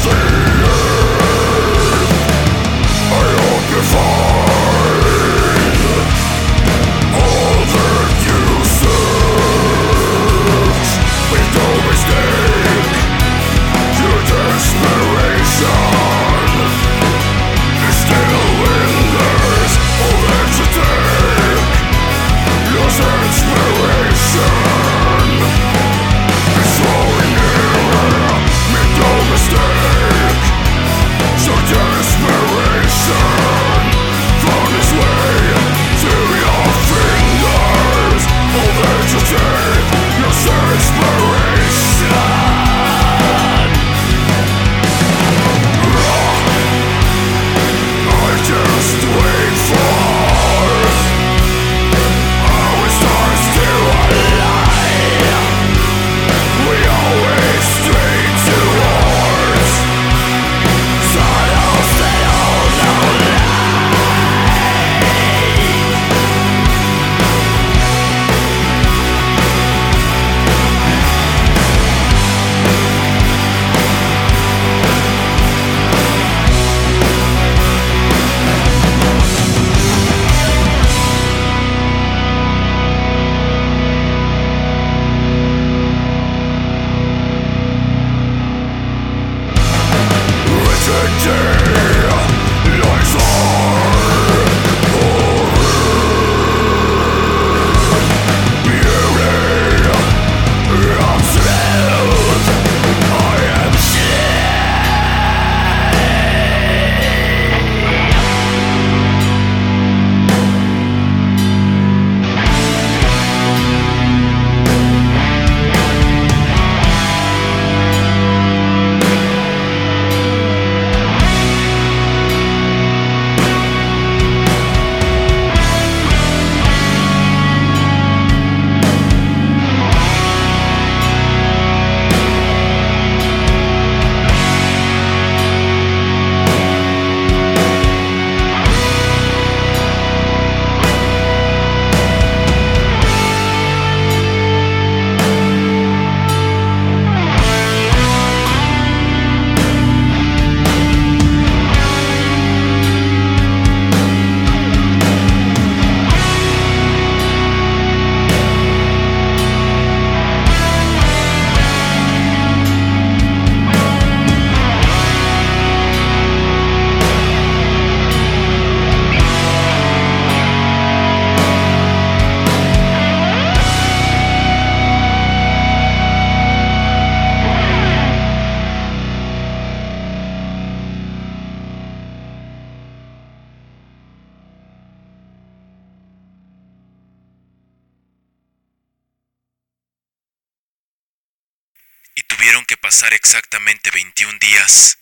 y tuvieron que pasar exactamente 21 días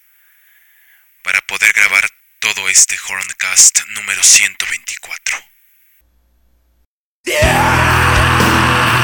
para poder grabar todo este Horncast número 124. Yeah!